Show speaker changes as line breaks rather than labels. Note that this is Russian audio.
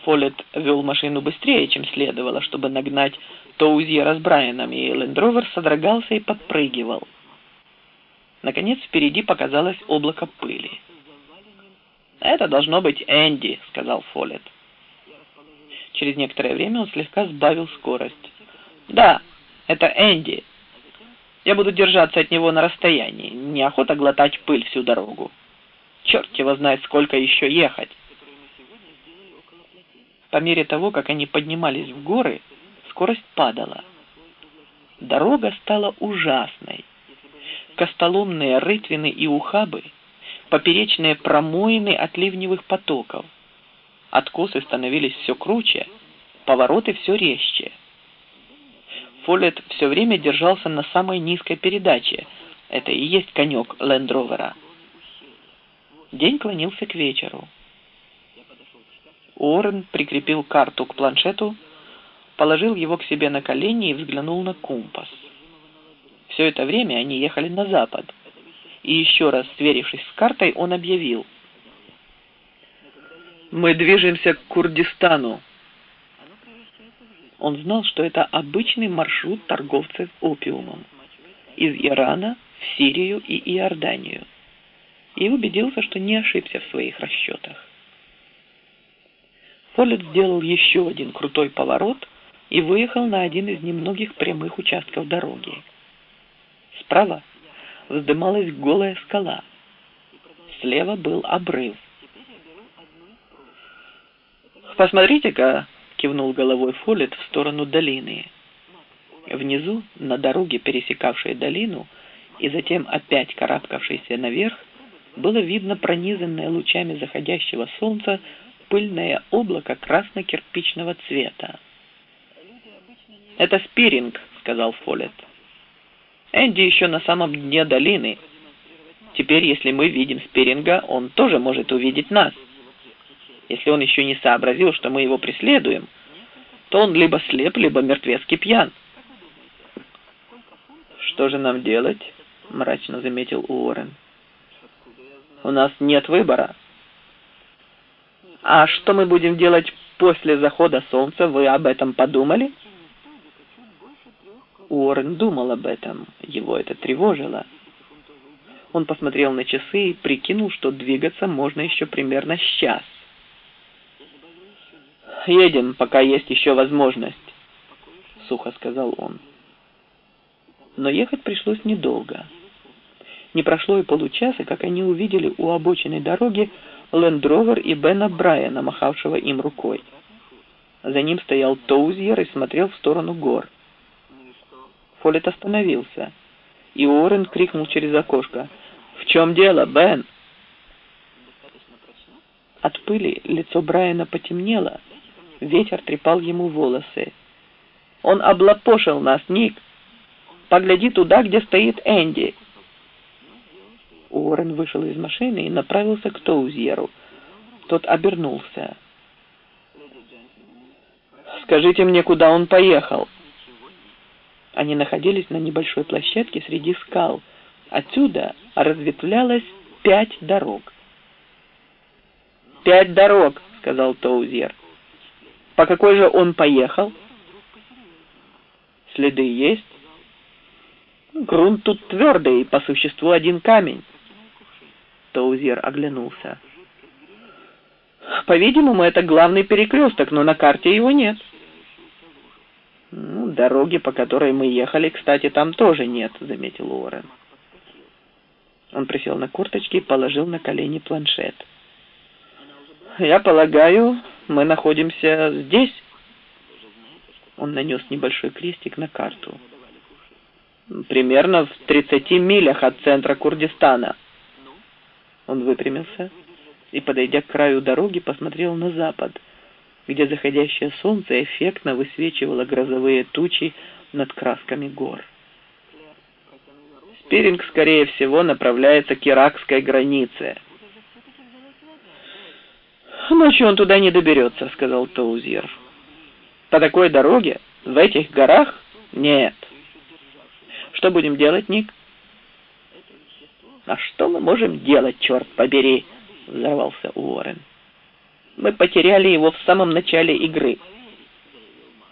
Фоллетт вел машину быстрее, чем следовало, чтобы нагнать Тоузьера с Брайаном, и Лендровер содрогался и подпрыгивал. Наконец впереди показалось облако пыли. «Это должно быть Энди», — сказал Фоллетт. Через некоторое время он слегка сбавил скорость. «Да, это Энди. Я буду держаться от него на расстоянии. Неохота глотать пыль всю дорогу. Черт его знает, сколько еще ехать». По мере того, как они поднимались в горы, скорость падала. Дорога стала ужасной. Костоломные рытвины и ухабы, поперечные промоины от ливневых потоков. Откосы становились все круче, повороты все резче. Фоллетт все время держался на самой низкой передаче. Это и есть конек Лендровера. День клонился к вечеру. Уоррен прикрепил карту к планшету, положил его к себе на колени и взглянул на компас. Все это время они ехали на запад, и еще раз сверившись с картой, он объявил: «Мы движемся к Курдистану». Он знал, что это обычный маршрут торговцев опиумом из Ирана в Сирию и Иорданию, и убедился, что не ошибся в своих расчетах. Фоллетт сделал еще один крутой поворот и выехал на один из немногих прямых участков дороги. Справа вздымалась голая скала. Слева был обрыв. «Посмотрите-ка», — кивнул головой Фоллетт в сторону долины. Внизу, на дороге, пересекавшей долину, и затем опять карабкавшейся наверх, было видно пронизанное лучами заходящего солнца пыльное облако красно-кирпичного цвета. «Это Спиринг», — сказал Фоллетт. «Энди еще на самом дне долины. Теперь, если мы видим Спиринга, он тоже может увидеть нас. Если он еще не сообразил, что мы его преследуем, то он либо слеп, либо мертвецки пьян». «Что же нам делать?» — мрачно заметил Уоррен. «У нас нет выбора». «А что мы будем делать после захода солнца, вы об этом подумали?» Уоррен думал об этом, его это тревожило. Он посмотрел на часы и прикинул, что двигаться можно еще примерно с час. «Едем, пока есть еще возможность», — сухо сказал он. Но ехать пришлось недолго. Не прошло и получаса, как они увидели у обочины дороги Лендровер и Бена Брайана, махавшего им рукой. За ним стоял Тоузьер и смотрел в сторону гор. Фоллетт остановился, и Уоррен крикнул через окошко: «В чем дело, Бен?» От пыли лицо Брайана потемнело, ветер трепал ему волосы. «Он облапошил нас, Ник! Погляди туда, где стоит Энди!» Уоррен вышел из машины и направился к Тоузьеру. Тот обернулся. «Скажите мне, куда он поехал?» Они находились на небольшой площадке среди скал. Отсюда разветвлялось 5 дорог. «5 дорог», — сказал Тоузьер. «По какой же он поехал?» «Следы есть. Грунт тут твердый, по существу один камень». Тоузьер оглянулся. «По-видимому, это главный перекресток, но на карте его нет». «Дороги, по которой мы ехали, кстати, там тоже нет», — заметил Уоррен. Он присел на корточки и положил на колени планшет. «Я полагаю, мы находимся здесь». Он нанес небольшой крестик на карту. «Примерно в 30 милях от центра Курдистана». Он выпрямился и, подойдя к краю дороги, посмотрел на запад, где заходящее солнце эффектно высвечивало грозовые тучи над красками гор. «Спиринг, скорее всего, направляется к иракской границе». «Ночью он туда не доберется», — сказал Тоузьер. «По такой дороге? В этих горах? Нет». «Что будем делать, Ник?» «А что мы можем делать, черт побери?» — взорвался Уоррен. Мы потеряли его в самом начале игры.